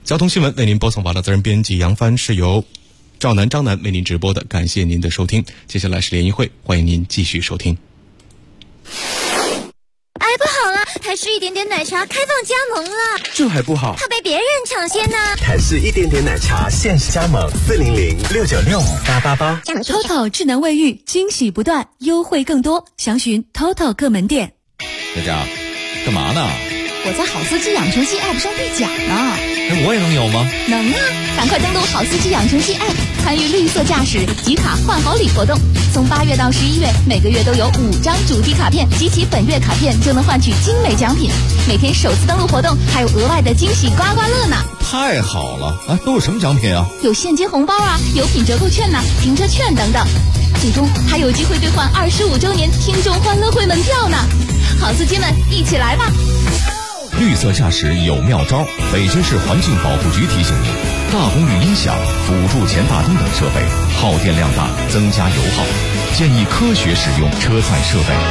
交通新闻为您播送完了，责任编辑杨帆，是由赵楠、张楠为您直播的，感谢您的收听。接下来是联谊会，欢迎您继续收听。 哎，不好了，台式一点点奶茶开放加盟了， 这还不好， 怕被别人抢先呢。 台式一点点奶茶限时加盟400-696-5888。 TOTO 智能卫浴，惊喜不断，优惠更多，详询 TOTO 各门店。 佳佳，干嘛呢？ 我在好司机养成系 App 上兑奖呢。 我也能有吗？ 能啊！赶快登录好司机养成系 App， 参与绿色驾驶集卡换好礼活动。从8月到11月，每个月都有5张主题卡片，集齐本月卡片就能换取精美奖品。每天首次登录活动还有额外的惊喜刮刮乐呢！ 太好了啊！都有什么奖品啊？ 有现金红包啊，有品折扣券呐、停车券等等。最终还有机会兑换25周年听众欢乐会门票呢！好司机们，一起来吧！ 绿色驾驶有妙招，北京市环境保护局提醒您：大功率音响、辅助前大灯等设备耗电量大，增加油耗，建议科学使用车载设备。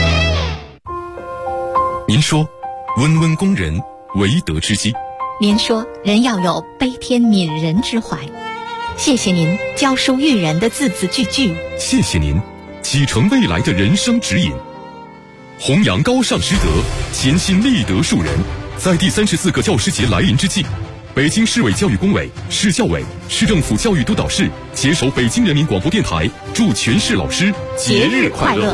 您说，温温工人，唯德之基。 您说，人要有悲天悯人之怀。谢谢您教书育人的字字句句。 谢谢您启程未来的人生指引。弘扬高尚师德，潜心立德树人。在第34个教师节来临之际，北京市委教育工委、市教委、市政府教育督导室携手北京人民广播电台，祝全市老师节日快乐。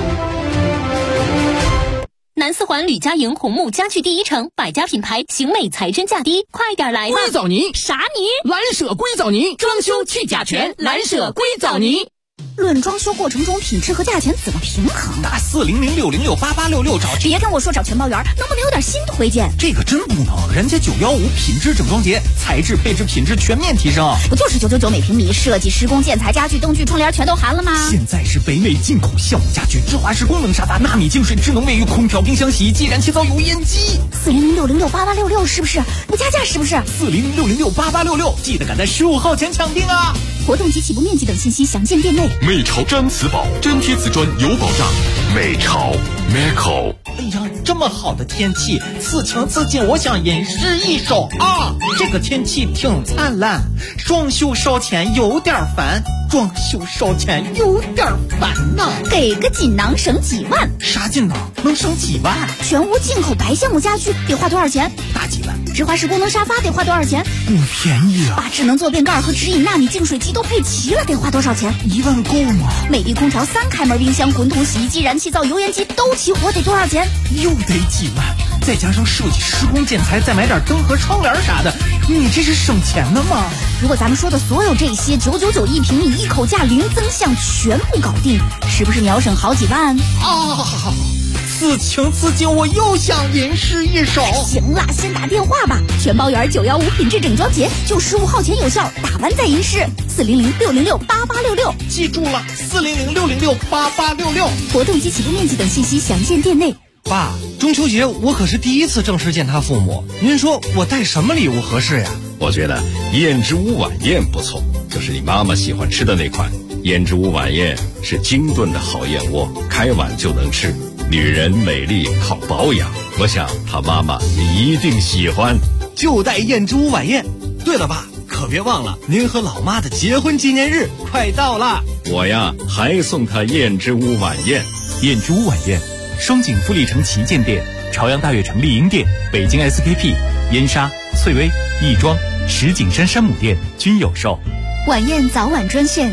南四环吕家营红木家具第一城，百家品牌，型美材真价低，快点来吧！ 硅藻泥， 啥泥？ 蓝舍硅藻泥，装修去甲醛，蓝舍硅藻泥。 论装修过程中品质和价钱怎么平衡？ 打400-606-8866找。 别跟我说找全包圆，能不能有点新推荐？ 这个真不能，人家915品质整装节，材质配置品质全面提升。 不就是999每平米，设计施工建材家具灯具窗帘全都含了吗？ 现在是北美进口橡木家具，芝华士功能沙发，纳米净水智能卫浴，空调冰箱洗衣机，燃气灶油烟机。 400-606-8866是不是？不加价是不是 ？400-606-8866，记得赶在15号前抢订啊！ 活动及起步面积等信息详见店内。 美潮粘瓷宝，粘贴瓷砖有保障。美潮 Meco。 哎呀，这么好的天气，此情此景，我想吟诗一首啊！这个天气挺灿烂，装修烧钱有点烦，装修烧钱有点烦呐。 给个锦囊省几万？ 啥锦囊？能省几万？ 全屋进口白橡木家具得花多少钱？ 大几万。 芝华士功能沙发得花多少钱？ 不便宜啊！ 把智能坐便盖和直饮纳米净水机都配齐了，得花多少钱 ？1万够吗？ 美的空调3开门冰箱、滚筒洗衣机、燃气灶、油烟机都齐活，得多少钱？ 又得几万，再加上设计施工建材，再买点灯和窗帘啥的，你这是省钱的吗？ 如果咱们说的所有这些999一平米，一口价零增项全部搞定，是不是秒省好几万啊？此情此景，我又想吟诗一首。 行了，先打电话吧。全包圆915品质整装节就15号前有效，打完再吟诗。400-606-8866， 记住了，400-606-8866。 活动及起步面积等信息详见店内。 爸，中秋节我可是第一次正式见他父母，您说我带什么礼物合适呀？ 我觉得燕之屋晚宴不错，就是你妈妈喜欢吃的那款。燕之屋晚宴是精炖的好燕窝，开碗就能吃。女人美丽靠保养，我想她妈妈你一定喜欢， 就带燕之屋晚宴。对了，爸，可别忘了您和老妈的结婚纪念日快到了。 我呀还送她燕之屋晚宴。 燕之屋晚宴，双井富力城旗舰店、朝阳大悦城丽婴店、北京 SKP、燕莎、翠微、亦庄、石景山山姆店均有售。 晚宴早晚专线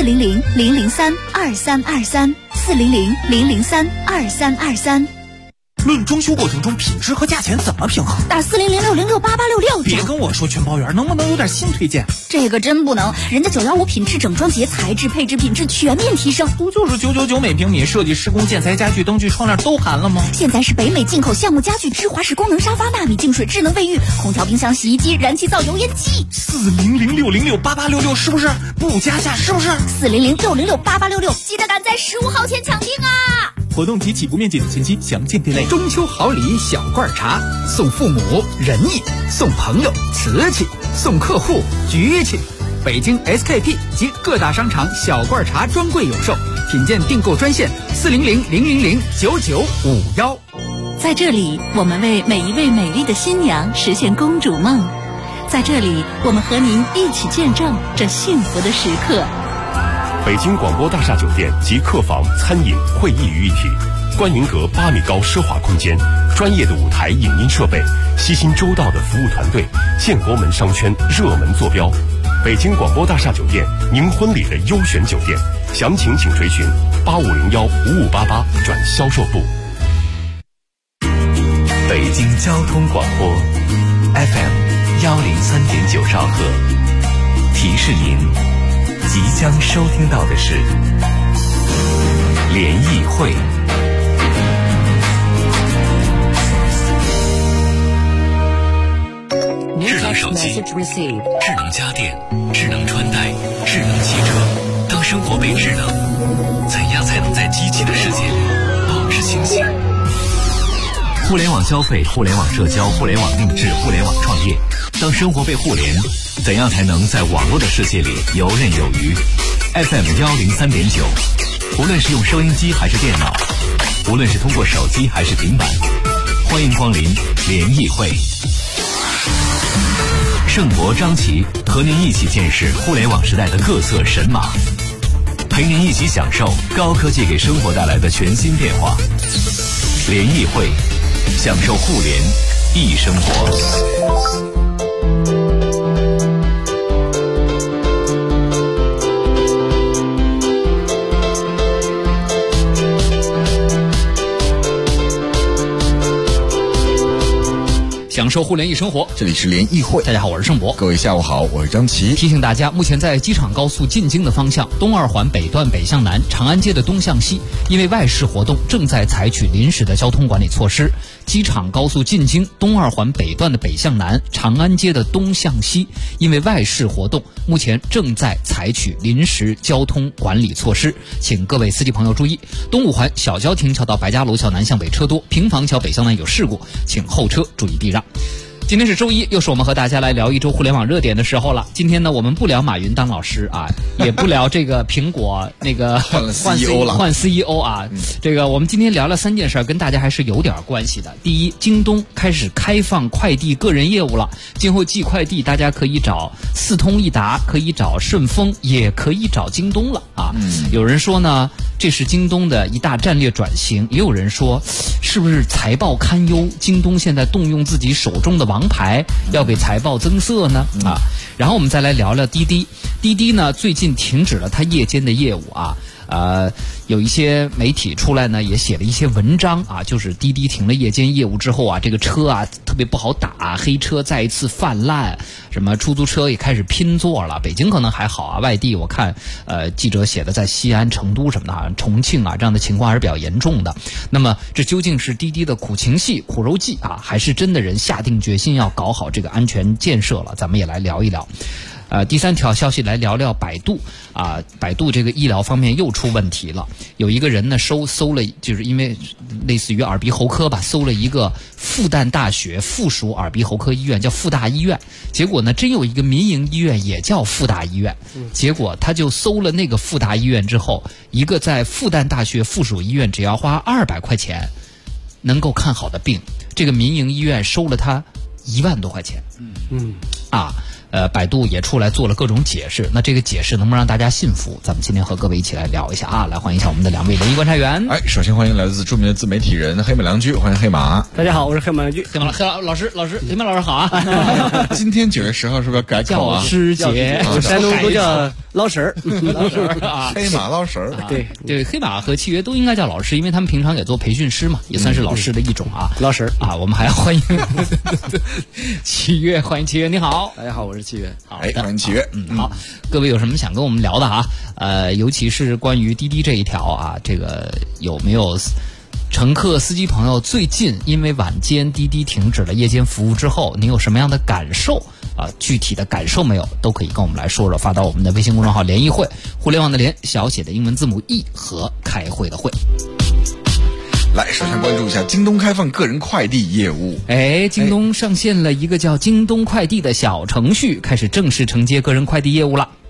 400-003-2323，400-003-2323。 论装修过程中品质和价钱怎么平衡？ 打400-606-8866。 别跟我说全包圆，能不能有点新推荐？ 这个真不能，人家915品质整装节，材质配置品质全面提升。 不就是999每平米，设计施工建材家具灯具窗帘都含了吗？ 现在是北美进口橡木家具、芝华士功能沙发、纳米净水智能卫浴、空调冰箱洗衣机、燃气灶油烟机。 400-606-8866是不是？不加价是不是 ？400-606-8866，记得赶在15号前抢订啊！ 活动及起步面积等信息详见店内。 中秋好礼小罐茶，送父母仁义，送朋友瓷器，送客户局气。北京 SKP 及各大商场小罐茶专柜有售，品鉴订购专线400-000-9951。 在这里，我们为每一位美丽的新娘实现公主梦。 在这里，我们和您一起见证这幸福的时刻。 北京广播大厦酒店集客房、餐饮、会议于一体，观云阁8米高奢华空间，专业的舞台影音设备，悉心周到的服务团队，建国门商圈热门坐标。北京广播大厦酒店，您婚礼的优选酒店，详情请垂询8501-5588转销售部。 北京交通广播 FM103.9兆赫，提示您即将收听到的是联谊会。智能手机、智能家电、智能穿戴、智能汽车，当生活被智能，怎样才能在机器的世界里保持清醒？互联网消费、互联网社交、互联网定制、互联网创业，当生活被互联，怎样才能在网络的世界里游刃有余？ FM103.9，无论是用收音机还是电脑，无论是通过手机还是平板，欢迎光临联谊会。盛博、张琪和您一起见识互联网时代的各色神马，陪您一起享受高科技给生活带来的全新变化。联谊会，享受互联易生活。 享受互联易生活， 这里是联谊会。 大家好，我是盛博。 各位下午好，我是张琪。 提醒大家，目前在机场高速进京的方向，东二环北段北向南，长安街的东向西，因为外事活动，正在采取临时的交通管理措施。机场高速进京东二环北段的北向南，长安街的东向西，因为外事活动，目前正在采取临时交通管理措施，请各位司机朋友注意。东五环小郊亭桥到白家楼桥南向北车多，平房桥北向南有事故，请后车注意避让。今天是周一，又是我们和大家来聊一周互联网热点的时候了。今天呢，我们不聊马云当老师啊，也不聊这个苹果那个换 CEO 啊。这个我们今天聊了3件事，跟大家还是有点关系的。第一，京东开始开放快递个人业务了，今后寄快递大家可以找四通一达，可以找顺丰，也可以找京东了啊。有人说呢，这是京东的一大战略转型，也有人说是不是财报堪忧，京东现在动用自己手中的王牌要给财报增色呢啊。然后我们再来聊聊滴滴。滴滴呢最近停止了它夜间的业务啊。有一些媒体出来呢，也写了一些文章啊，就是滴滴停了夜间业务之后啊，这个车啊特别不好打，黑车再一次泛滥，什么出租车也开始拼座了。北京可能还好啊，外地我看记者写的在西安、成都什么的啊，重庆啊这样的情况还是比较严重的。那么这究竟是滴滴的苦情戏、苦肉计啊，还是真的人下定决心要搞好这个安全建设了？咱们也来聊一聊。第3条消息来聊聊百度啊，百度这个医疗方面又出问题了。有一个人呢搜了，就是因为类似于耳鼻喉科吧，搜了一个复旦大学附属耳鼻喉科医院，叫复大医院。结果呢，真有一个民营医院也叫复大医院。结果他就搜了那个复大医院之后，一个在复旦大学附属医院只要花200块钱能够看好的病，这个民营医院收了他1万多块钱。百度也出来做了各种解释，那这个解释能不能让大家信服？咱们今天和各位一起来聊一下啊！来欢迎一下我们的2位联谊观察员。 首先欢迎来自著名的自媒体人黑马良驹，欢迎黑马。 大家好，我是黑马良驹。 黑马老师，黑马老师好啊！ 今天9月10号是不是要改口啊？ 教师节， 山东都叫老婶儿， 老婶儿啊， 黑马老婶儿。 对，黑马和契约都应该叫老师，因为他们平常也做培训师嘛，也算是老师的一种啊。 老婶儿啊，我们还要欢迎契约，欢迎契约，你好。 大家好，我是契约。 好， 欢迎契约。 好，各位有什么想跟我们聊的啊？尤其是关于滴滴这一条啊，这个有没有乘客、司机朋友最近因为晚间滴滴停止了夜间服务之后，您有什么样的感受啊？具体的感受没有，都可以跟我们来说说，发到我们的微信公众号联谊会，互联网的联，小写的英文字母 E 和开会的会。 来，首先关注一下京东开放个人快递业务。 京东上线了一个叫京东快递的小程序，开始正式承接个人快递业务了。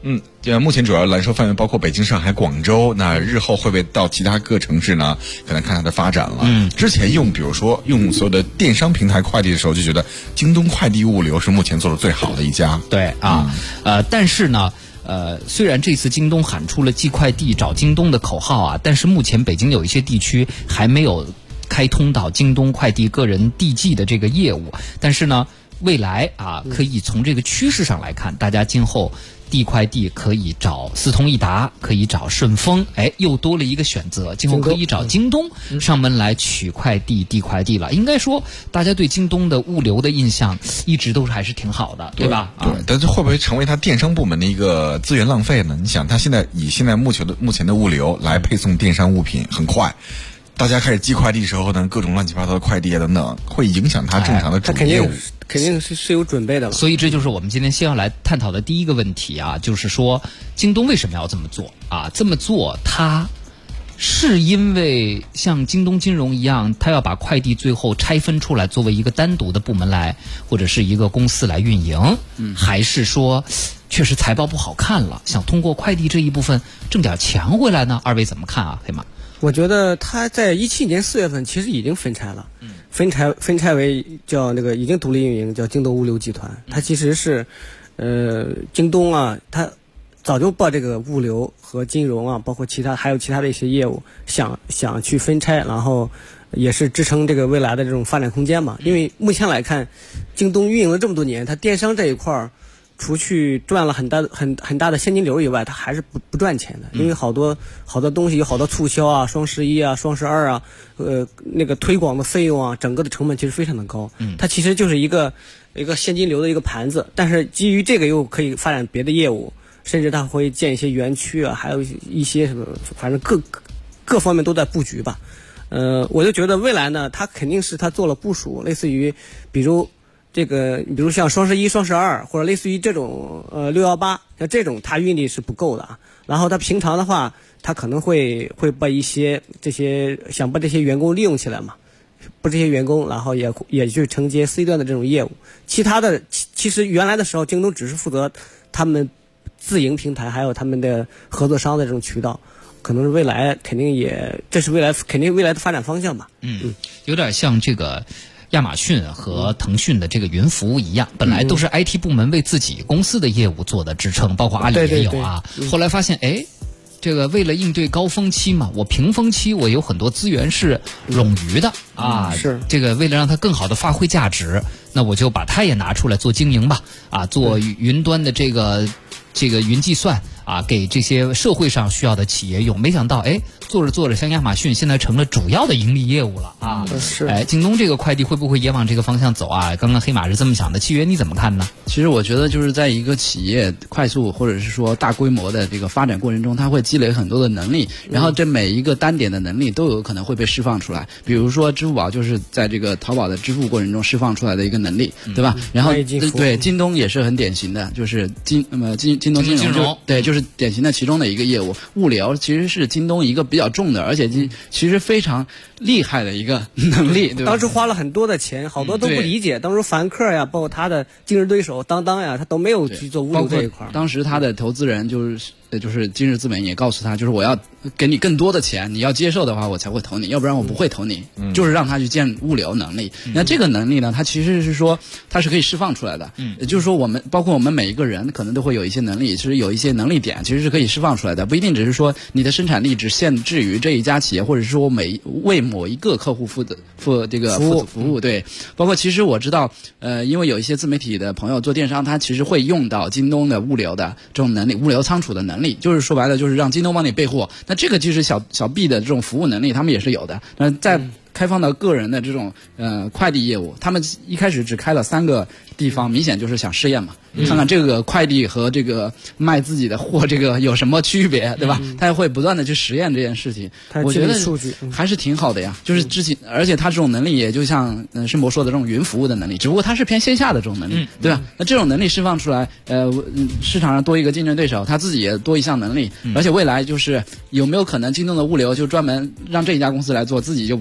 目前主要来说范围包括北京、上海、广州，那日后会不会到其他各城市呢？可能看它的发展了。之前比如说用所有的电商平台快递的时候，就觉得京东快递物流是目前做的最好的一家。 对但是呢。虽然这次京东喊出了寄快递找京东的口号啊，但是目前北京有一些地区还没有开通到京东快递个人递寄的这个业务。但是呢，未来可以从这个趋势上来看，大家今后递快递可以找四通一达，可以找顺丰，又多了一个选择，今后可以找京东上门来取快递、递快递了。应该说，大家对京东的物流的印象一直都还是挺好的，对吧？ 对，但是会不会成为它电商部门的一个资源浪费呢？你想，它现在以目前的物流来配送电商物品很快。大家开始寄快递的时候呢，各种乱七八糟的快递啊等等，会影响它正常的主业务。 肯定是有准备的了。 所以这就是我们今天先要来探讨的第一个问题啊，就是说京东为什么要这么做啊？这么做它是因为像京东金融一样，它要把快递最后拆分出来作为一个单独的部门来，或者是一个公司来运营，还是说确实财报不好看了，想通过快递这一部分挣点钱回来呢？二位怎么看啊？黑马？ 我觉得他在17年4月份其实已经分拆了，分拆为叫那个已经独立运营，叫京东物流集团。它其实是，京东啊，它早就把这个物流和金融啊，包括还有其他的一些业务，想去分拆，然后也是支撑这个未来的这种发展空间嘛。因为目前来看，京东运营了这么多年，它电商这一块儿，除去赚了很大的现金流以外，它还是不赚钱的。因为好多东西有好多促销啊、双11啊、双12啊，那个推广的费用啊，整个的成本其实非常的高。它其实就是一个现金流的一个盘子，但是基于这个又可以发展别的业务，甚至它会建一些园区啊，还有一些什么，反正各方面都在布局吧。我就觉得未来呢，它肯定是它做了部署，类似于比如像双11、双12，或者类似于这种618，像这种它运力是不够的啊。然后它平常的话，它可能会把想把这些员工利用起来嘛，把这些员工，然后也去承接 C 端的这种业务。其他的其实原来的时候，京东只是负责他们自营平台还有他们的合作商的这种渠道，可能是未来这是未来的发展方向吧。 有点像这个亚马逊和腾讯的这个云服务一样，本来都是 IT 部门为自己公司的业务做的支撑，包括阿里也有啊。后来发现，这个为了应对高峰期嘛，我平峰期我有很多资源是冗余的啊。 是这个为了让它更好的发挥价值，那我就把它也拿出来做经营吧，做云端的这个云计算啊，给这些社会上需要的企业用。没想到做着做着，像亚马逊现在成了主要的盈利业务了啊。 是京东这个快递会不会也往这个方向走啊？刚刚黑马是这么想的，契约你怎么看呢？ 其实我觉得就是在一个企业快速或者是说大规模的这个发展过程中，它会积累很多的能力，然后这每一个单点的能力都有可能会被释放出来。比如说支付宝就是在这个淘宝的支付过程中释放出来的一个能力，对吧？然后对京东也是很典型的，就是京东金融对，就是典型的其中的一个业务。物流其实是京东一个比较重的，而且其实非常厉害的一个能力，对吧？ 当时花了很多的钱，好多都不理解。当时凡客呀，包括他的竞争对手当当呀，他都没有去做物流这一块。 当时他的投资人就是今日资本也告诉他，就是我要给你更多的钱，你要接受的话我才会投你，要不然我不会投你。就是让他去建物流能力。那这个能力呢，它其实是说它是可以释放出来的。也就是说包括我们每一个人可能都会有一些能力，其实有一些能力点其实是可以释放出来的，不一定只是说你的生产力只限制于这一家企业，或者是说为某一个客户负责服务。对，包括其实我知道因为有一些自媒体的朋友做电商，他其实会用到京东的物流的这种能力，物流仓储的能力，就是说白了就是让京东帮你备货。那这个其实小 B 的这种服务能力他们也是有的。那在开放到个人的这种快递业务，他们一开始只开了3个地方，明显就是想试验嘛，看看这个快递和这个卖自己的货这个有什么区别，对吧？他也会不断的去实验这件事情。我觉得数据还是挺好的呀，就是而且他这种能力也就像申博说的这种云服务的能力，只不过他是偏线下的这种能力，对吧？那这种能力释放出来，市场上多一个竞争对手，他自己也多一项能力，而且未来就是有没有可能京东的物流就专门让这一家公司来做，自己就不怎么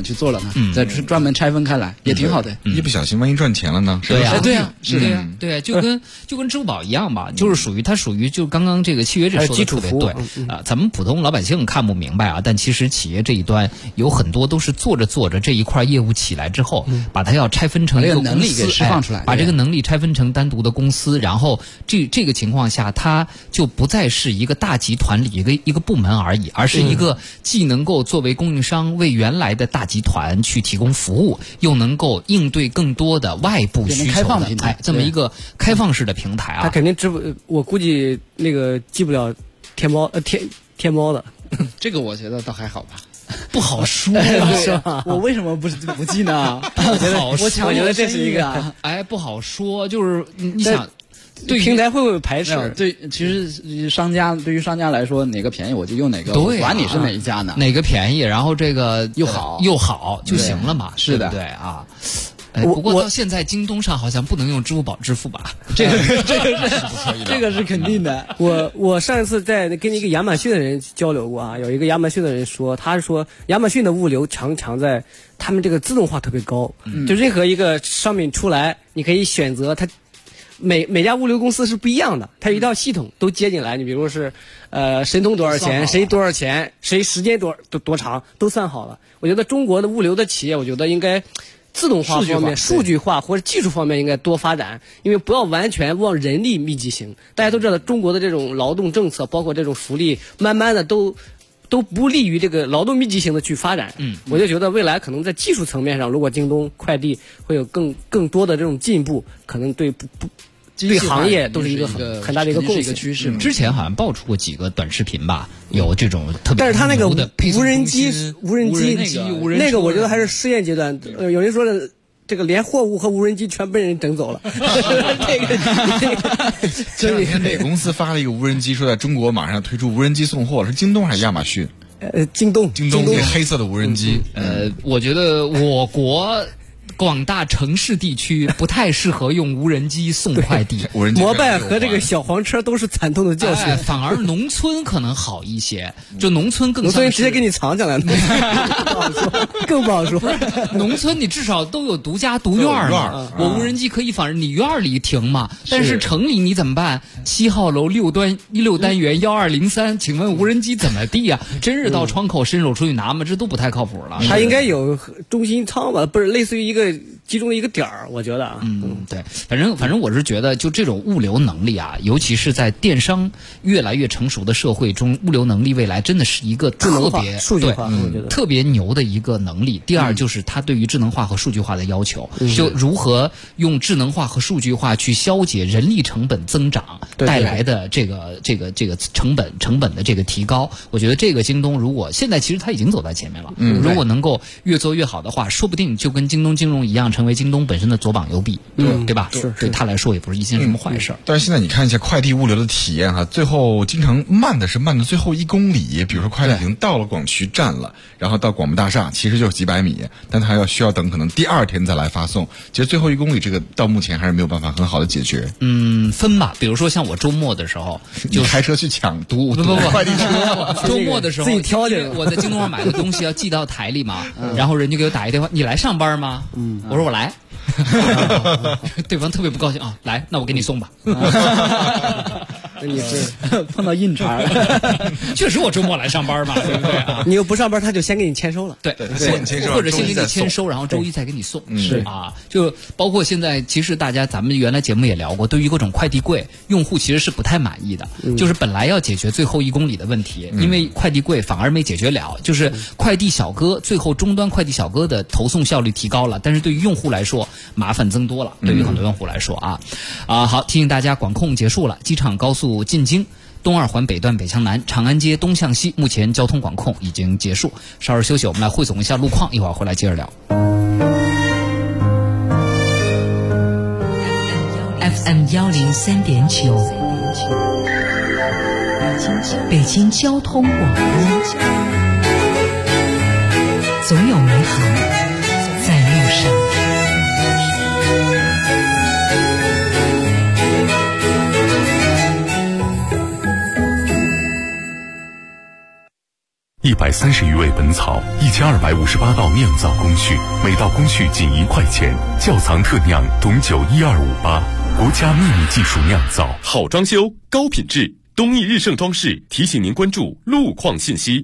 么去做了呢？再专门拆分开来也挺好的。 一不小心万一赚钱了呢？ 对呀， 对呀，是的呀， 对，就跟支付宝一样吧，就是属于就刚刚这个契约这说的特别对啊，咱们普通老百姓看不明白啊，但其实企业这一端有很多都是做着这一块业务起来之后，把它要拆分成一个公司， 能力给释放出来， 把这个能力拆分成单独的公司，然后这个情况下，它就不再是一个大集团里一个部门而已，而是一个既能够作为供应商为原来的大集团去提供服务，又能够应对更多的外部需求的这么一个开放式的平台啊。 它肯定我估计那个记不了天猫的。 这个我觉得倒还好吧。 不好说， 是吧？我为什么不记呢？我觉得这是一个， 不好说。就是你想， 对平台会不会排斥？ 对，其实对于商家来说，哪个便宜我就用哪个，我管你是哪一家呢？ 哪个便宜，然后这个又好就行了嘛？ 是的， 对啊。不过到现在京东上好像不能用支付宝支付吧？ 这个是肯定的。 我上一次在跟一个亚马逊的人交流过啊，有一个亚马逊的人说，他说亚马逊的物流强在他们这个自动化特别高，就任何一个商品出来，你可以选择它。每家物流公司是不一样的，它有一套系统都接进来。你比如是，神通多少钱，谁多少钱，谁时间多长，都算好了。我觉得中国的物流的企业，我觉得应该自动化方面、数据化或者技术方面应该多发展，因为不要完全往人力密集型。大家都知道，中国的这种劳动政策，包括这种福利，慢慢的都不利于这个劳动密集型的去发展。我就觉得未来可能在技术层面上，如果京东快递会有更多的这种进步，可能对行业都是一个很大的一个贡献趋势。 之前好像爆出过几个短视频吧，有这种特别， 但是他那个无人机那个，我觉得还是试验阶段。有人说的这个连货物和无人机全被人整走了。 这两天哪个公司发了一个无人机，说在中国马上推出无人机送货，是京东还是亚马逊？ 京东那黑色的无人机。 我觉得我国广大城市地区不太适合用无人机送快递， 摩拜和这个小黄车都是惨痛的教训。 反而农村可能好一些，就农村更像是直接给你藏起来了，更不好说。 农村你至少都有独家独院嘛，我无人机可以反正你院里停嘛，但是城里你怎么办？7号楼6单元1203，请问无人机怎么地呀？真是到窗口伸手出去拿吗？这都不太靠谱了。 它应该有中心仓吧？不是，类似于一个集中的一个点儿，我觉得啊， 对，反正我是觉得，就这种物流能力啊，尤其是在电商越来越成熟的社会中，物流能力未来真的是一个特别数据化，我觉得特别牛的一个能力。第二就是它对于智能化和数据化的要求，就如何用智能化和数据化去消解人力成本增长带来的这个成本的这个提高。我觉得这个京东如果现在其实它已经走在前面了，如果能够越做越好的话，说不定就跟京东金融一样，成为京东本身的左膀右臂，对吧？对他来说也不是一件什么坏事。 但是现在你看一下快递物流的体验哈，最后经常慢的最后1公里，比如说快递已经到了广渠站了，然后到广播大厦，其实就是几百米，但它需要等可能第2天再来发送。其实最后1公里这个到目前还是没有办法很好的解决。 分吧，比如说像我周末的时候就开车去抢堵快递车， 周末的时候自己挑去。 我在京东上买的东西要寄到台里嘛，然后人家给我打一电话，你来上班吗？我说我来。对方特别不高兴啊，来，那我给你送吧。 你是碰到硬茬了。 确实我周末来上班嘛，对不对啊？ 你又不上班，他就先给你签收了。 对，或者先给你签收，然后周一再给你送。是啊，就包括现在，其实咱们原来节目也聊过，对于各种快递柜，用户其实是不太满意的。就是本来要解决最后1公里的问题，因为快递柜反而没解决了。就是快递小哥最后终端快递小哥的投送效率提高了，但是对于用户来说麻烦增多了。对于很多用户来说好，提醒大家，管控结束了，机场高速进京东2环北段北向南，长安街东向西，目前交通管控已经结束。稍事休息，我们来汇总一下路况，一会儿回来接着聊。 FM 103.9，北京交通广播，总有美好在路上。 130余味本草，1258道酿造工序，每道工序仅1块钱。窖藏特酿董酒12588，国家秘密技术酿造， 好装修，高品质。东益日盛装饰提醒您关注路况信息。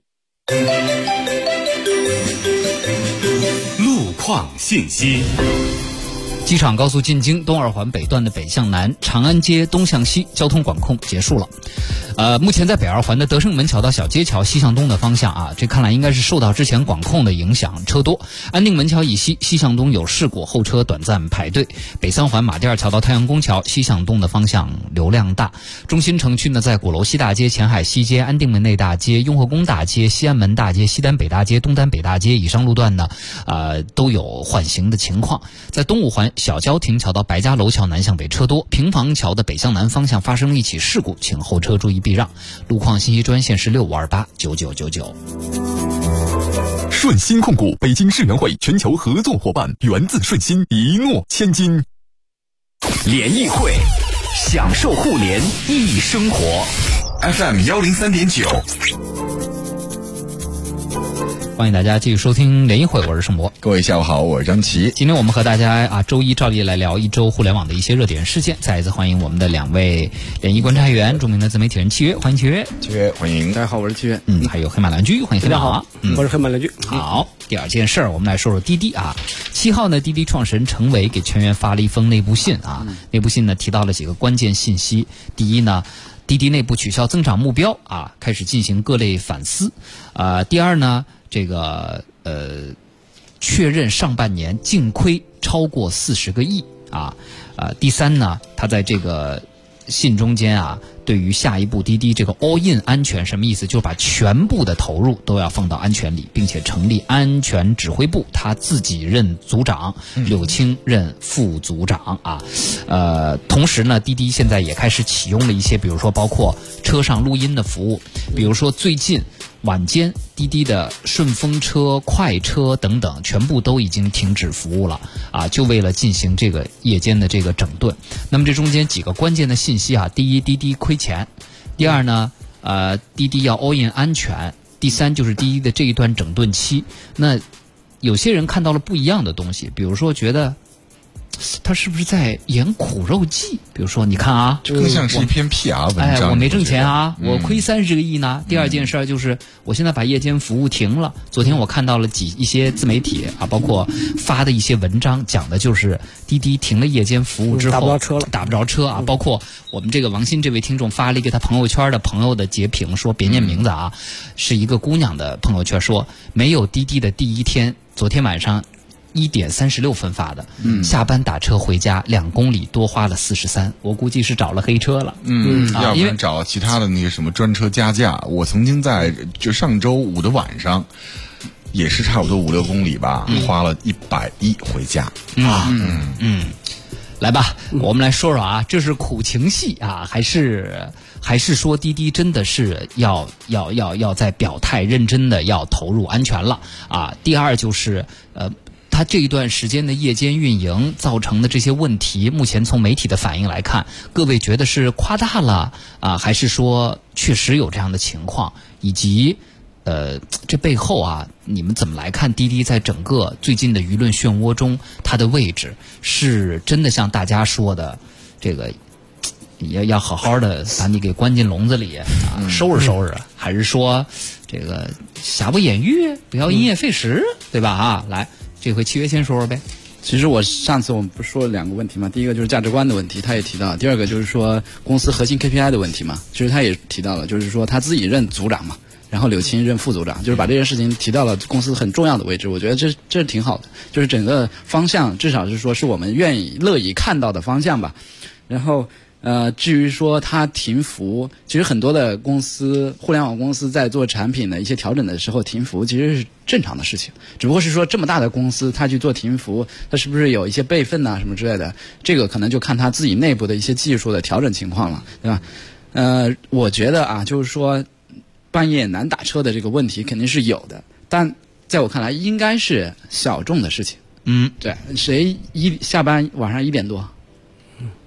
路况信息。 机场高速进京东二环北段的北向南、长安街东向西交通管控结束了。目前在北二环的德胜门桥到小街桥西向东的方向啊，这看来应该是受到之前管控的影响，车多。安定门桥以西西向东有事故，后车短暂排队。北三环马甸桥到太阳宫桥西向东的方向流量大。中心城区呢，在鼓楼西大街、前海西街、安定门内大街、雍和宫大街、西安门大街、西单北大街、东单北大街以上路段呢，都有缓行的情况。在东五环小郊亭桥到白家楼桥南向北车多，平房桥的北向南方向发生了一起事故，请后车注意避让。路况信息专线是65289999。 顺鑫控股北京世园会全球合作伙伴，源自顺鑫，一诺千金。 联谊会，享受互联易生活。 FM 103.9。 欢迎大家继续收听联谊会，我是盛博。 各位下午好，我是张琪。 今天我们和大家周一照例来聊一周互联网的一些热点事件。再一次欢迎我们的2位联谊观察员，著名的自媒体人契约，欢迎契约。 契约，欢迎。 大家好，我是契约。 还有黑马蓝居，欢迎黑马。 好，我是黑马蓝居。 好，第二件事儿，我们来说说滴滴啊。7号呢，滴滴创始人程伟给全员发了一封内部信啊。内部信呢提到了几个关键信息。第一呢，滴滴内部取消增长目标啊，开始进行各类反思。第二呢，这个确认上半年净亏超过40个亿啊。第三呢，他在这个信中间啊，对于下一步滴滴这个 all in 安全什么意思？就是把全部的投入都要放到安全里，并且成立安全指挥部，他自己任组长，柳青任副组长啊。同时呢，滴滴现在也开始启用了一些，比如说包括车上录音的服务，比如说最近晚间滴滴的顺风车、快车等等全部都已经停止服务了啊，就为了进行这个夜间的这个整顿。那么这中间几个关键的信息啊，第一，滴滴亏钱；第二呢，滴滴要 all in 安全；第三就是滴滴的这一段整顿期。那有些人看到了不一样的东西，比如说觉得他是不是在演苦肉计？比如说，你看啊， 这更像是一篇 PR 文章。 我没挣钱啊，我亏30个亿呢。第二件事就是，我现在把夜间服务停了。昨天我看到了一些自媒体啊，包括发的一些文章，讲的就是滴滴停了夜间服务之后打不着车啊。包括我们这个王鑫这位听众发了一个他朋友圈的朋友的截屏，说别念名字啊，是一个姑娘的朋友圈，说没有滴滴的第一天，昨天晚上1点36分发的，下班打车回家2公里多花了43，我估计是找了黑车了。 要不然找其他的那个什么专车加价。我曾经在就上周5的晚上，也是差不多5-6公里吧，花了110回家。 来吧，我们来说说啊，这是苦情戏啊，还是说滴滴真的是要在表态，认真的要投入安全了啊？第二就是它这一段时间的夜间运营造成的这些问题，目前从媒体的反应来看，各位觉得是夸大了啊，还是说确实有这样的情况？以及这背后啊，你们怎么来看滴滴在整个最近的舆论漩涡中，它的位置是真的像大家说的这个要好好的把你给关进笼子里啊，收拾收拾，还是说这个瑕不掩瑜，不要因噎废食，对吧？啊，来。这回契约先说说呗。 其实上次我们不是说了2个问题嘛？第一个就是价值观的问题，他也提到；第二个就是说公司核心 KPI 的问题嘛。其实他也提到了，就是说他自己任组长嘛，然后柳青任副组长，就是把这件事情提到了公司很重要的位置。我觉得这挺好的，就是整个方向至少是说是我们乐意看到的方向吧。然后至于说它停服，其实很多的公司，互联网公司在做产品的一些调整的时候停服，其实是正常的事情。只不过是说这么大的公司，它去做停服，它是不是有一些备份啊什么之类的？这个可能就看它自己内部的一些技术的调整情况了，对吧？我觉得啊，就是说半夜难打车的这个问题肯定是有的，但在我看来应该是小众的事情。对，谁下班晚上1点多？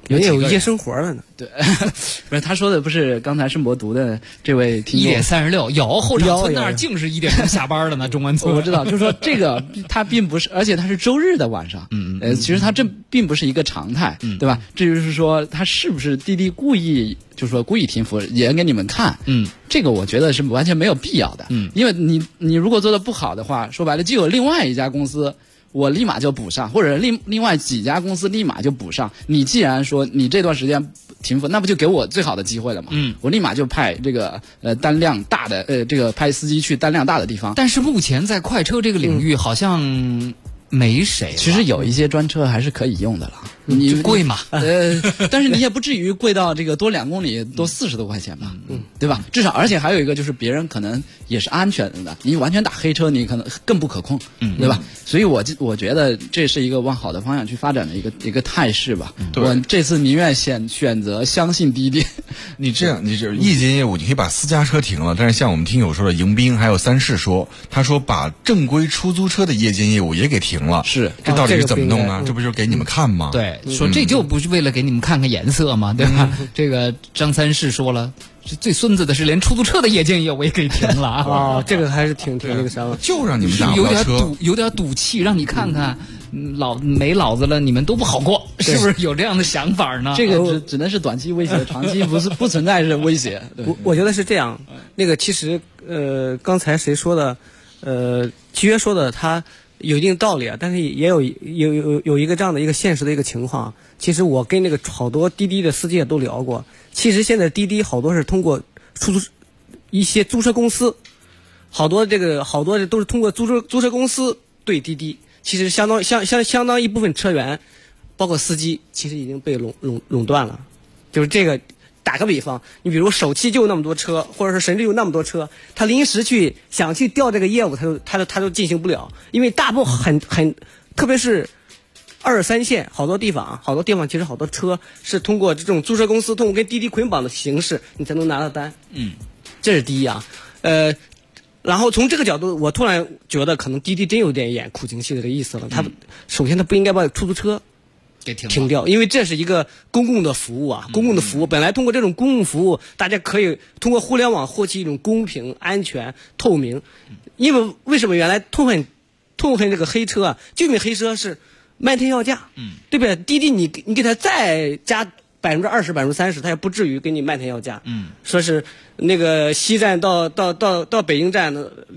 人家有夜生活了呢。 对，不是他说的不是刚才是魔读的这位听众 1:36，有后场村那儿竟是1点钟下班了呢。中关村我知道，就是说这个他并不是，而且他是周日的晚上，其实他这并不是一个常态，对吧？这就是说他是不是滴滴故意就是说故意停服演给你们看？这个我觉得是完全没有必要的，因为你如果做的不好的话，说白了就有另外一家公司。我立马就补上，或者另外几家公司立马就补上。你既然说你这段时间停服，那不就给我最好的机会了吗？我立马就派这个单量大的这个派司机去单量大的地方。 但是目前在快车这个领域好像没谁。 其实有一些专车还是可以用的了。 你贵嘛？ 但是你也不至于贵到这个多2公里多40多块钱吧？对吧？至少，而且还有一个就是别人可能也是安全的，你完全打黑车，你可能更不可控，对吧？所以我觉得这是一个往好的方向去发展的一个态势吧。我这次宁愿选择相信滴滴。 你这样，你这夜间业务你可以把私家车停了，但是像我们听友说的，迎宾还有三世说，他说把正规出租车的夜间业务也给停了。 是， 这到底是怎么弄呢？这不就是给你们看吗？ 对。说这就不是为了给你们看看颜色吗？对吧？这个张三世说了，最孙子的是连出租车的夜间业务也给停了啊！ 这个还是挺那个啥， 就让你们打不到车， 有点赌气，让你看看没老子了，你们都不好过，是不是有这样的想法呢？ 这个只能是短期威胁，长期不存在是威胁。 我觉得是这样。那个其实刚才谁说的？契约说的他。有一定道理啊，但是也有一个这样的一个现实的一个情况。其实我跟那个好多滴滴的司机也都聊过，其实现在滴滴好多是通过一些租车公司，好多都是通过租车公司对滴滴，其实相当一部分车源，包括司机，其实已经被垄断了。就是这个。打个比方，你比如手机就有那么多车，或者是神智有那么多车，他临时想去调这个业务，他就进行不了，因为大部分特别是2、3线，好多地方其实好多车是通过这种租车公司，通过跟滴滴捆绑的形式，你才能拿到单。这是第一啊。然后从这个角度，我突然觉得可能滴滴真有点演苦情戏这个意思了。首先他不应该把出租车给停掉，因为这是一个公共的服务啊，公共的服务本来通过这种公共服务，大家可以通过互联网获取一种公平、安全、透明。因为什么原来痛恨这个黑车啊？就因为黑车是漫天要价，对不对？滴滴你给他再加20%、30%，他也不至于给你漫天要价。说是那个西站到北京站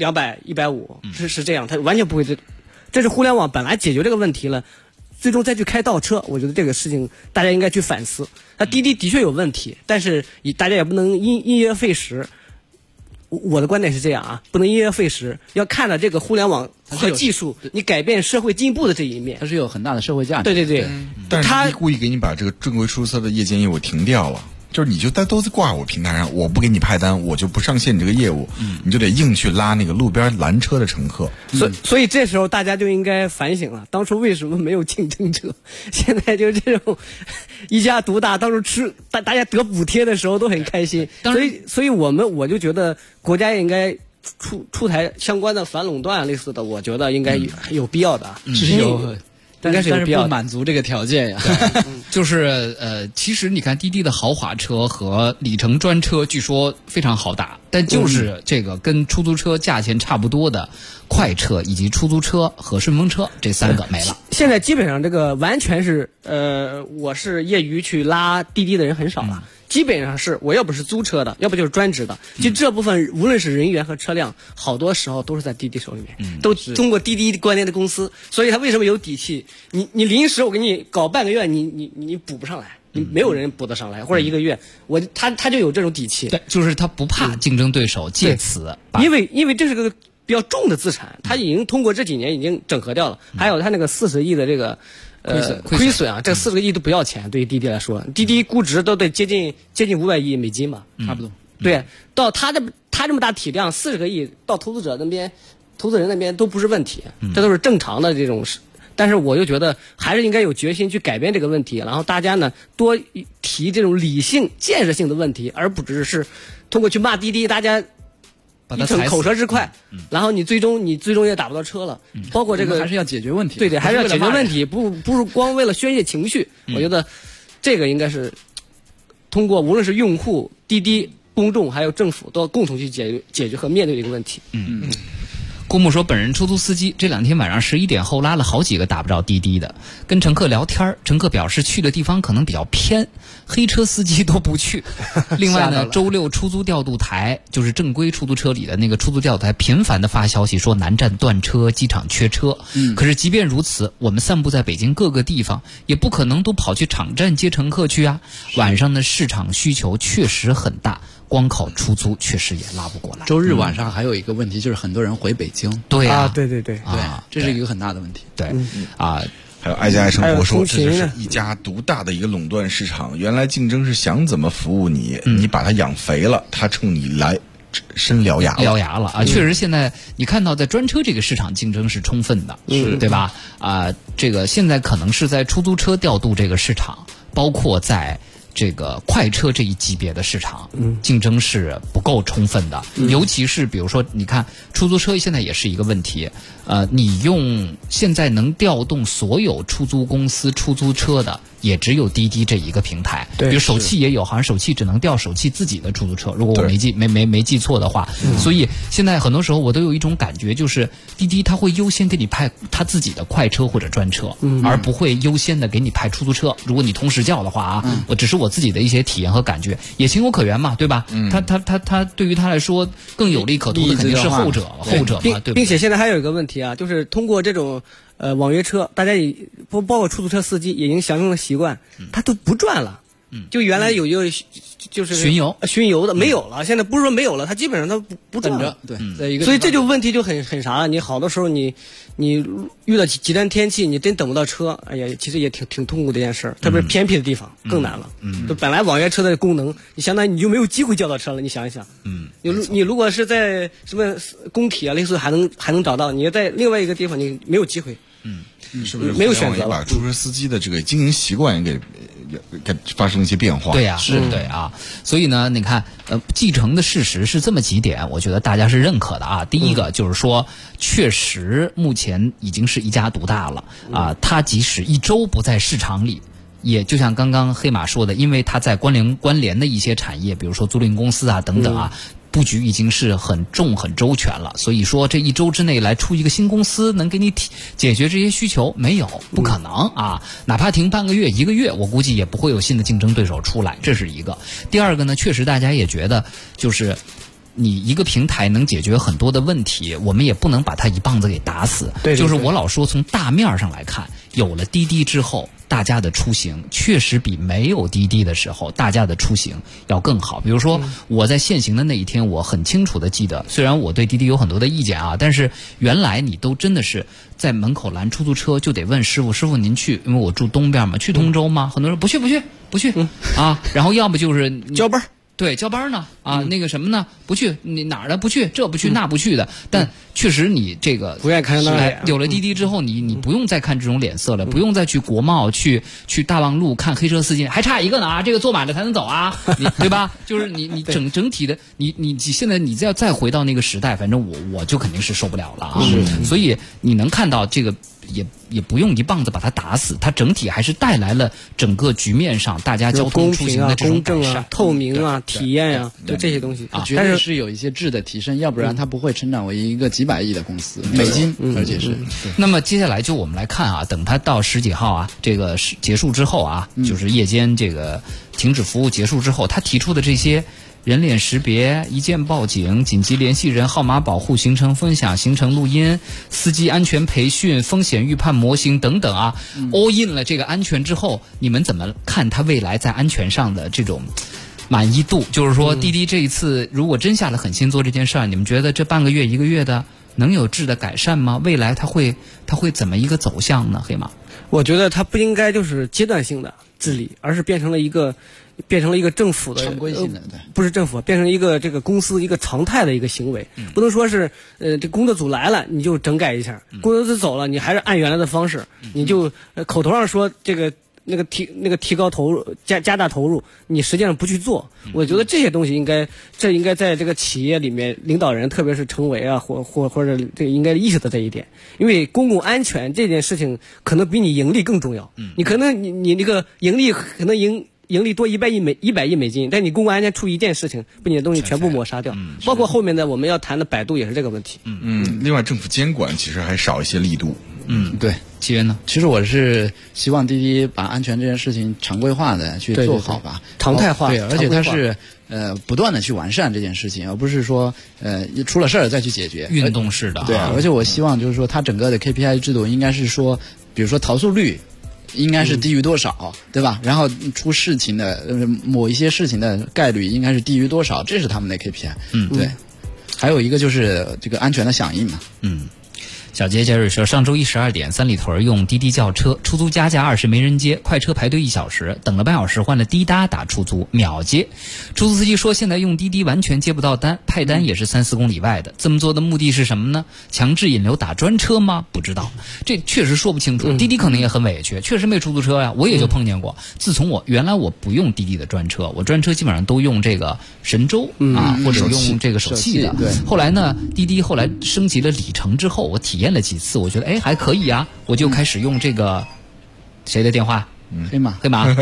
200、150，是这样，他完全不会这是互联网本来解决这个问题了。最终再去开倒车，我觉得这个事情大家应该去反思。那滴滴的确有问题，但是大家也不能因噎废食。我的观点是这样啊，不能因噎废食，要看到这个互联网和技术，你改变社会进步的这一面， 它是有很大的社会价值。 对， 但是他故意给你把这个正规出租车的夜间业务停掉了。就是你就都在挂我平台上，我不给你派单，我就不上线你这个业务，你就得硬去拉那个路边拦车的乘客。 所以这时候大家就应该反省了，当初为什么没有竞争者？现在就是这种一家独大，当初大家得补贴的时候都很开心。所以我就觉得国家也应该出台相关的反垄断类似的，我觉得应该有必要的， 是有。但是不满足这个条件呀， 就是其实你看滴滴的豪华车和里程专车，据说非常好打，但就是这个跟出租车价钱差不多的快车以及出租车和顺风车这3个没了。 现在基本上这个完全是我是业余去拉滴滴的人很少了。基本上是我要不是租车的，要不就是专职的。就这部分，无论是人员和车辆，好多时候都是在滴滴手里面，都通过滴滴关联的公司。所以他为什么有底气？你临时我给你搞半个月，你补不上来，你没有人补得上来，或者1个月，他就有这种底气。 对，就是他不怕竞争对手借此， 因为这是个比较重的资产，他已经通过这几年已经整合掉了。还有他那个40亿的这个。亏损啊，这40个亿都不要钱，对于滴滴来说，滴滴估值都得接近500亿美金嘛， 差不多。 对，到他这么大体量，40个亿到投资人那边都不是问题，这都是正常的这种事。但是我就觉得还是应该有决心去改变这个问题，然后大家呢多提这种理性、建设性的问题，而不只是通过去骂滴滴，大家。一逞口舌之快，然后你最终也打不到车了。包括这个还是要解决问题。 对，还是要解决问题，不是光为了宣泄情绪。我觉得这个应该是通过无论是用户、滴滴、公众还有政府都要共同去解决和面对的一个问题。 顾木说，本人出租司机，这2天晚上11点后拉了好几个打不着滴滴的，跟乘客聊天，乘客表示去的地方可能比较偏，黑车司机都不去。另外呢，周六出租调度台，就是正规出租车里的那个出租调度台，频繁的发消息说南站断车，机场缺车。可是即便如此，我们散布在北京各个地方，也不可能都跑去场站接乘客去啊。晚上的市场需求确实很大，光靠出租确实也拉不过来。 周日晚上还有一个问题，就是很多人回北京。 对啊， 对， 这是一个很大的问题。 对， 还有爱家爱生活说，这就是一家独大的一个垄断市场。原来竞争是想怎么服务你，你把它养肥了，它冲你来伸獠牙了啊！确实，现在你看到在专车这个市场竞争是充分的，对吧？这个现在可能是在出租车调度这个市场，包括在这个快车这一级别的市场，竞争是不够充分的。尤其是比如说，你看出租车现在也是一个问题。你用现在能调动所有出租公司出租车的，也只有滴滴这一个平台。比如首汽也有，好像首汽只能调首汽自己的出租车，如果我没记错的话。所以现在很多时候我都有一种感觉，就是滴滴它会优先给你派他自己的快车或者专车，而不会优先的给你派出租车。如果你同时叫的话我只是我自己的一些体验和感觉，也情有可原嘛，对吧？他对于他来说更有利可图的肯定是后者嘛，对。 并且现在还有一个问题啊，就是通过这种网约车，大家也包括出租车司机也已经形成了习惯，他都不转了。就原来有就是巡游的没有了，现在不是说没有了，他基本上他不转了。 对， 所以这就问题就很啥了。你好多时候你遇到极端天气，你真等不到车，哎呀，其实也挺痛苦的一件事，特别是偏僻的地方更难了。就本来网约车的功能，你相当于你就没有机会叫到车了。你想一想，你如果是在什么工体啊，类似还能找到，你在另外一个地方你没有机会。 是不是没有选择了？ 把出租车司机的这个经营习惯给发生一些变化。 对呀，对啊。所以呢，你看，继承的事实是这么几点，我觉得大家是认可的啊。第一个就是说，确实目前已经是一家独大了啊。它即使一周不在市场里，也就像刚刚黑马说的，因为它在关联的一些产业，比如说租赁公司啊等等啊。布局已经是很周全了，所以说这一周之内来出一个新公司能给你解决这些需求没有？不可能啊！哪怕停半个月、1个月，我估计也不会有新的竞争对手出来，这是一个。第二个呢，确实大家也觉得就是你一个平台能解决很多的问题，我们也不能把它一棒子给打死。 对， 就是我老说从大面上来看，有了滴滴之后，大家的出行确实比没有滴滴的时候大家的出行要更好。比如说我在限行的那一天，我很清楚的记得，虽然我对滴滴有很多的意见啊，但是原来你都真的是在门口拦出租车就得问师傅您去，因为我住东边嘛，去通州吗？很多人不去啊，然后要不就是交班。 对，交班呢那个什么呢？不去，你哪儿的不去？这不去那不去的。但确实你这个不愿意看到有了滴滴之后，你不用再看这种脸色了，不用再去国贸去大望路看黑车司机，还差一个呢啊，这个坐满了才能走啊，对吧？就是你整体的你现在你再回到那个时代，反正我就肯定是受不了了啊。所以你能看到这个。也不用一棒子把它打死，它整体还是带来了整个局面上大家交通出行的这种公正啊、透明啊、体验啊，就这些东西啊，绝对是有一些质的提升，要不然它不会成长为一个几百亿的公司，美金，而且是。 那么接下来就我们来看啊，等它到10几号啊，这个结束之后啊，就是夜间这个停止服务结束之后，他提出的这些。人脸识别、一键报警、紧急联系人号码保护、行程分享、行程录音、司机安全培训、风险预判模型等等啊，all in 了这个安全之后，你们怎么看它未来在安全上的这种满意度？就是说，滴滴这一次如果真下了狠心做这件事儿，你们觉得这半个月、1个月的能有质的改善吗？未来它会怎么一个走向呢？黑马， 我觉得它不应该就是阶段性的治理，而是变成了一个政府的常规性的， 不是政府，变成一个这个公司一个常态的一个行为，不能说是这工作组来了你就整改一下，工作组走了你还是按原来的方式，你就口头上说这个提高投入，加大投入，你实际上不去做。我觉得这些东西应该在这个企业里面，领导人特别是成为啊，或者这个应该意识到这一点，因为公共安全这件事情可能比你盈利更重要。你可能你那个盈利可能盈利多100亿美金，但你公共安全出一件事情，把你的东西全部抹杀掉。包括后面的我们要谈的百度也是这个问题。 另外政府监管其实还少一些力度。 对，契约呢？其实我是希望滴滴把安全这件事情常规化的去做好吧， 常态化。 对，而且它是不断的去完善这件事情，而不是说出了事儿再去解决。 运动式的。 对，而且我希望就是说，它整个的 KPI 制度应该是说，比如说投诉率应该是低于多少，对吧？然后出事情的某一些事情的概率应该是低于多少，这是他们的 KPI。对。还有一个就是这个安全的响应嘛。 小杰杰瑞说，上周12点，三里屯用滴滴叫车，出租加价20没人接，快车排队1小时，等了半小时换了滴答打出租，秒接。出租司机说，现在用滴滴完全接不到单，派单也是3-4公里外的。这么做的目的是什么呢？强制引流打专车吗？不知道，这确实说不清楚。滴滴可能也很委屈，确实没出租车呀，我也就碰见过。自从原来我不用滴滴的专车，我专车基本上都用这个神州或者用这个手气的。 对。 后来呢，滴滴后来升级了里程之后，我体验了几次，我觉得还可以啊，我就开始用这个谁的电话？ 黑马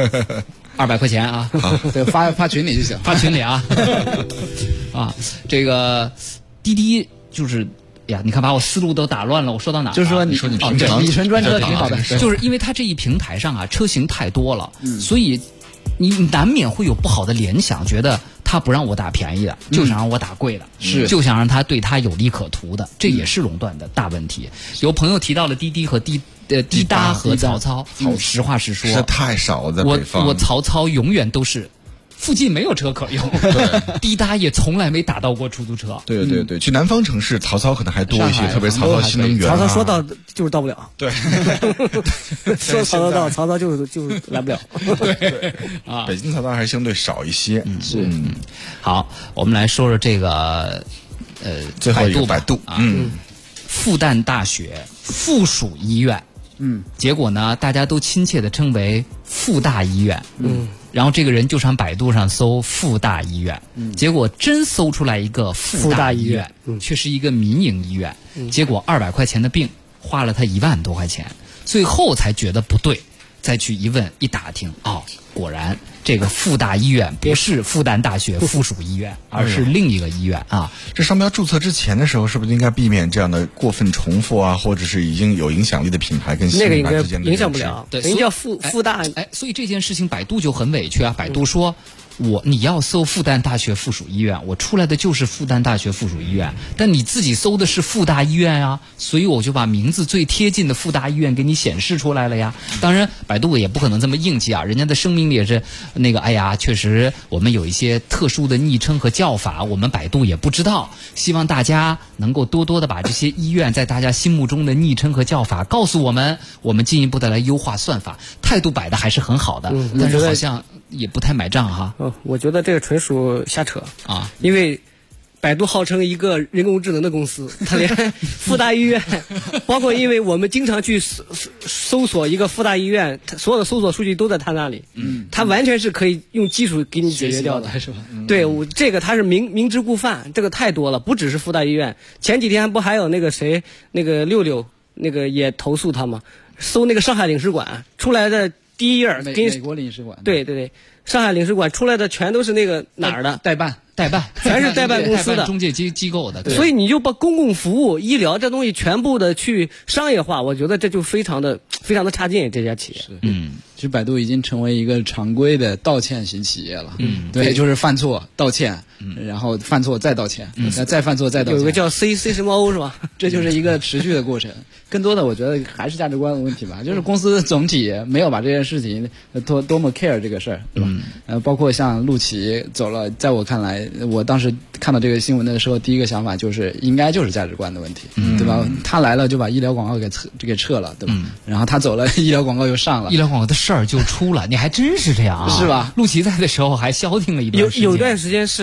200块钱啊， 对，发群里就行， 发群里啊。这个滴滴就是呀，你看把我思路都打乱了，我说到哪？ 就是说你平常里程专车挺好的， 就是因为它这一平台上啊，车型太多了，所以你难免会有不好的联想，觉得他不让我打便宜的，就想让我打贵的，就想让他对他有利可图的，这也是垄断的大问题。有朋友提到了滴滴和滴答和曹操，实话实说， 是太少了，在北方。 我曹操永远都是附近没有车可用，滴答也从来没打到过出租车。 对，去南方城市，曹操可能还多一些，特别曹操新能源。 曹操说到就是到不了。 对， 说曹操到，曹操就来不了。 对啊，北京曹操还相对少一些。 好，我们来说说这个最后一个百度复旦大学附属医院。结果呢，大家都亲切地称为复大医院。然后这个人就上百度上搜复大医院，结果真搜出来一个复大医院，却是一个民营医院。结果200块钱的病花了他1万多块钱，最后才觉得不对，再去一问一打听，果然这个复大医院不是复旦大学附属医院，而是另一个医院啊。 这商标注册之前的时候，是不是应该避免这样的过分重复啊，或者是已经有影响力的品牌跟新品牌之间的影响不了？对，人家复大。 所以这件事情百度就很委屈啊。百度说，你要搜复旦大学附属医院，我出来的就是复旦大学附属医院，但你自己搜的是复大医院啊，所以我就把名字最贴近的复大医院给你显示出来了呀。当然，百度也不可能这么硬气啊，人家的声明里也是那个，确实我们有一些特殊的昵称和叫法，我们百度也不知道，希望大家能够多多的把这些医院在大家心目中的昵称和叫法告诉我们，我们进一步的来优化算法。态度摆的还是很好的，但是好像也不太买账哈。 我觉得这个纯属瞎扯啊！因为百度号称一个人工智能的公司，它连复大医院，包括因为我们经常去搜索一个复大医院，所有的搜索数据都在它那里，它完全是可以用技术给你解决掉的， 是吧？ 对，这个它是明知故犯，这个太多了，不只是复大医院。前几天不还有那个谁，那个66那个也投诉他吗？搜那个上海领事馆出来的第一页， 美国领事馆， 对。上海领事馆出来的全都是那个哪儿的代办， 全是代办公司的中介机构的， 所以你就把公共服务、医疗这东西全部的去商业化，我觉得这就非常的差劲。这家企业， 其实百度已经成为一个常规的道歉型企业了。对，就是犯错道歉，然后犯错再道歉，再犯错再道歉。 有个叫 C 什么 O 是吧？ 这就是一个持续的过程。更多的我觉得还是价值观的问题吧，就是公司总体没有把这件事情多么 care 这个事儿，对吧？包括像陆琪走了，在我看来，我当时看到这个新闻的时候，第一个想法就是应该就是价值观的问题，对吧？他来了就把医疗广告给撤了，对吧？然后他走了，医疗广告又上了， 医疗广告的事儿就出了，你还真是这样啊？ 是吧？ 陆琪在的时候还消停了一段时间， 有段时间是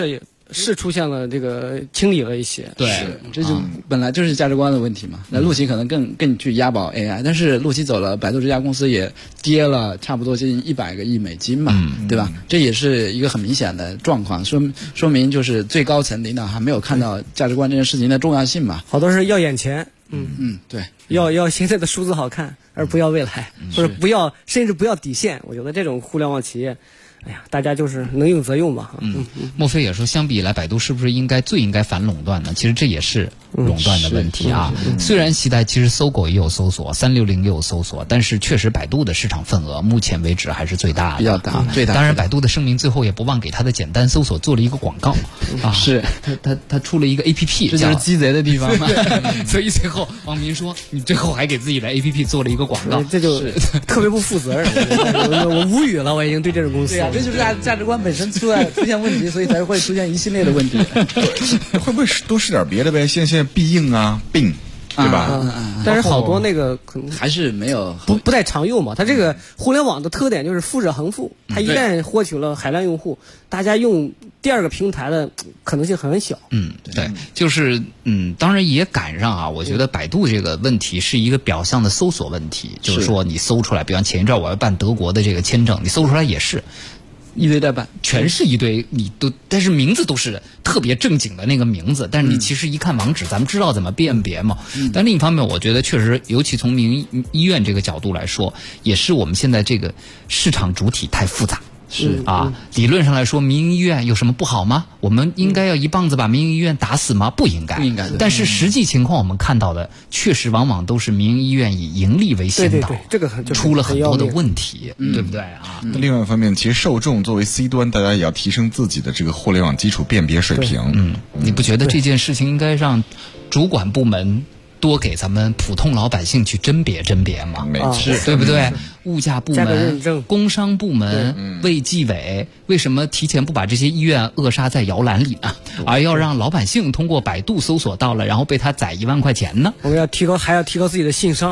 出现了这个清理了一些。 对，这就本来就是价值观的问题嘛。那陆琪可能更去押宝 AI， 但是陆琪走了，百度这家公司也跌了差不多接近100个亿美金嘛，对吧？这也是一个很明显的状况，说明就是最高层领导还没有看到价值观这件事情的重要性嘛。 好多是要眼前， 对， 要现在的数字好看，而不要未来，或者甚至不要底线。我觉得这种互联网企业。哎呀，大家就是能用则用吧。 莫非也说，相比以来，百度是不是最应该反垄断呢？其实这也是垄断的问题啊。虽然现在其实搜狗也有搜索，360也有搜索，但是确实百度的市场份额目前为止还是最大的， 比较大，最大。 当然，百度的声明最后也不忘给他的简单搜索做了一个广告啊。 是， 他出了一个 APP， 这就是鸡贼的地方嘛。 所以最后王明说，你最后还给自己的 APP 做了一个广告， 这就特别不负责任。我无语了，我已经对这种公司。 这就是价值观本身出现问题，所以才会出现一系列的问题。 会不会多试点别的呗？现在必应啊，病，对吧？ 但是好多那个可能还是没有不太常用嘛。它这个互联网的特点就是富者恒富，它一旦获取了海量用户，大家用第二个平台的可能性很小。 对，就是当然也赶上啊。我觉得百度这个问题是一个表象的搜索问题，就是说你搜出来，比方前一阵我要办德国的这个签证，你搜出来也是。 一堆代办， 全是一堆，但是名字都是特别正经的那个名字，但是你其实一看网址，咱们知道怎么辨别嘛。但另一方面，我觉得确实，尤其从民营医院这个角度来说，也是我们现在这个市场主体太复杂。 是啊，理论上来说，民营医院有什么不好吗？我们应该要一棒子把民营医院打死吗？不应该， 不应该。 但是实际情况我们看到的，确实往往都是民营医院以盈利为先导， 这个出了很多的问题，对不对啊？ 另外一方面，其实受众作为 C 端，大家也要提升自己的这个互联网基础辨别水平。 你不觉得这件事情应该让主管部门多给咱们普通老百姓去甄别吗？ 没错， 对不对？物价部门、工商部门、卫计委，为什么提前不把这些医院扼杀在摇篮里呢？而要让老百姓通过百度搜索到了，然后被他宰1万块钱呢？ 我们还要提高自己的信商。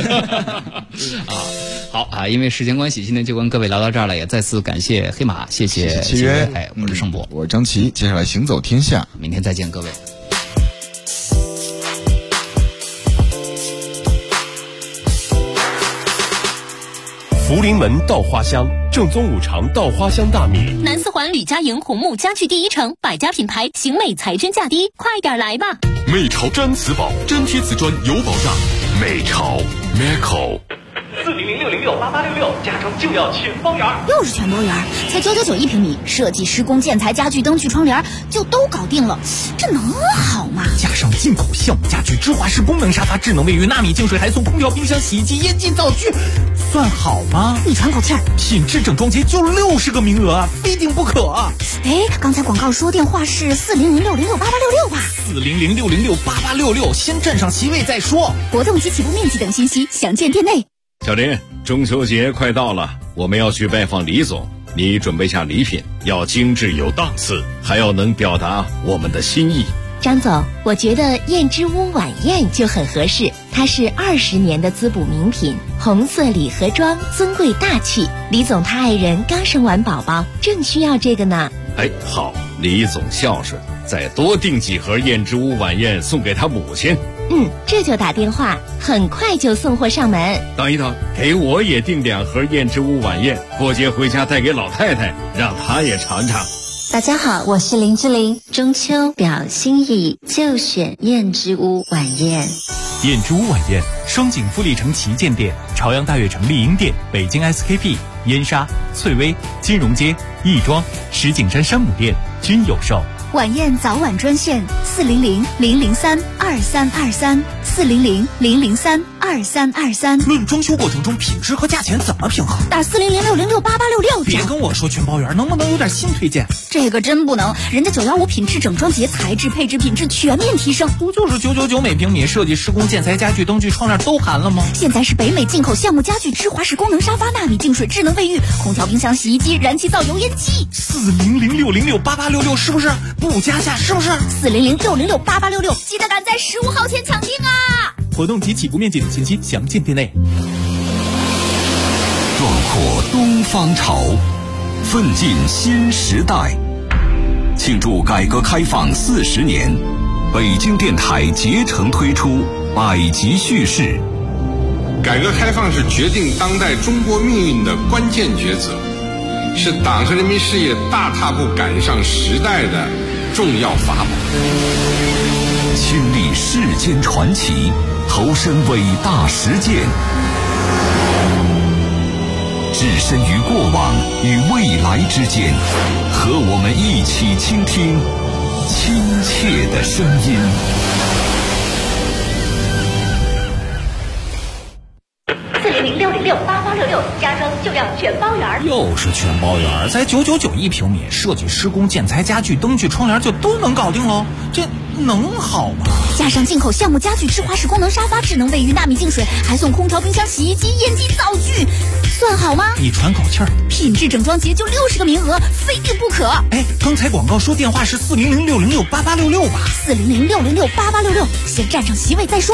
好啊，因为时间关系，今天就跟各位聊到这儿了，也再次感谢黑马，谢谢契约。 我是盛博， 我是张琪，接下来行走天下， 明天再见，各位。 福临门稻花香，正宗五常稻花香大米。 南四环吕家营红木家具第一城，百家品牌，行美才真价低，快点来吧！ 美潮粘瓷宝，粘贴瓷砖有保障。美潮 Meco。 4006068866，加装就要全包圆。 又是全包圆，才999一平米，设计、施工、建材、家具、灯具、窗帘就都搞定了，这能好吗？ 加上进口酵母家具、芝华士功能沙发、智能卫浴、纳米净水，还送空调、冰箱、洗衣机、烟机、灶具，算好吗？ 你喘口气儿。 品质整装节就60个名额啊，非订不可。 哎，刚才广告说电话是4006068866吧 ？4006068866，先占上席位再说。 活动及起步面积等信息详见店内。 小林，中秋节快到了，我们要去拜访李总，你准备下礼品，要精致有档次，还要能表达我们的心意。 张总，我觉得燕之屋晚宴就很合适，它是20年的滋补名品，红色礼盒装，尊贵大气。李总他爱人刚生完宝宝，正需要这个呢。 哎，好，李总孝顺，再多订几盒燕之屋晚宴送给他母亲。 这就打电话，很快就送货上门。 等一等，给我也订2盒燕之屋晚宴，过节回家带给老太太，让她也尝尝。 大家好，我是林志玲，中秋表心意就选燕之屋晚宴。 燕之屋晚宴，双井富力城旗舰店、朝阳大悦城丽婴店、北京 SKP、燕莎、翠微、金融街、亦庄、石景山山姆店均有售。 晚宴早晚专线400-003-2323，400-003-2323。 论装修过程中品质和价钱怎么平衡？ 打400-606-8866。 别跟我说全包圆，能不能有点新推荐？ 这个真不能，人家915品质整装节，材质配置品质全面提升。 不就是999每平米，设计施工建材家具灯具窗帘都含了吗？ 现在是北美进口项目家具、芝华士功能沙发、纳米净水、智能卫浴、空调、冰箱、洗衣机、燃气灶、油烟机。 400-606-8866是不是？不加价是不是 ？400-606-8866，记得赶在15号前抢订啊！ 活动及起步面积等信息详见店内。 壮阔东方潮，奋进新时代。 庆祝改革开放40年，北京电台竭诚推出百集叙事。 改革开放是决定当代中国命运的关键抉择，是党和人民事业大踏步赶上时代的重要法宝。 亲历世间传奇，投身伟大实践，置身于过往与未来之间，和我们一起倾听亲切的声音。 400-606-8866，家装就要全包圆。 又是全包圆，才999一平米，设计、施工、建材、家具、灯具、窗帘就都能搞定喽，这能好吗？ 加上进口橡木家具、智华式功能沙发、智能卫浴、纳米净水，还送空调、冰箱、洗衣机、烟机、灶具，算好吗？ 你喘口气儿， 品质整装节就60个名额，非订不可。 哎，刚才广告说电话是400-606-8866吧？ 400-606-8866，先占上席位再说。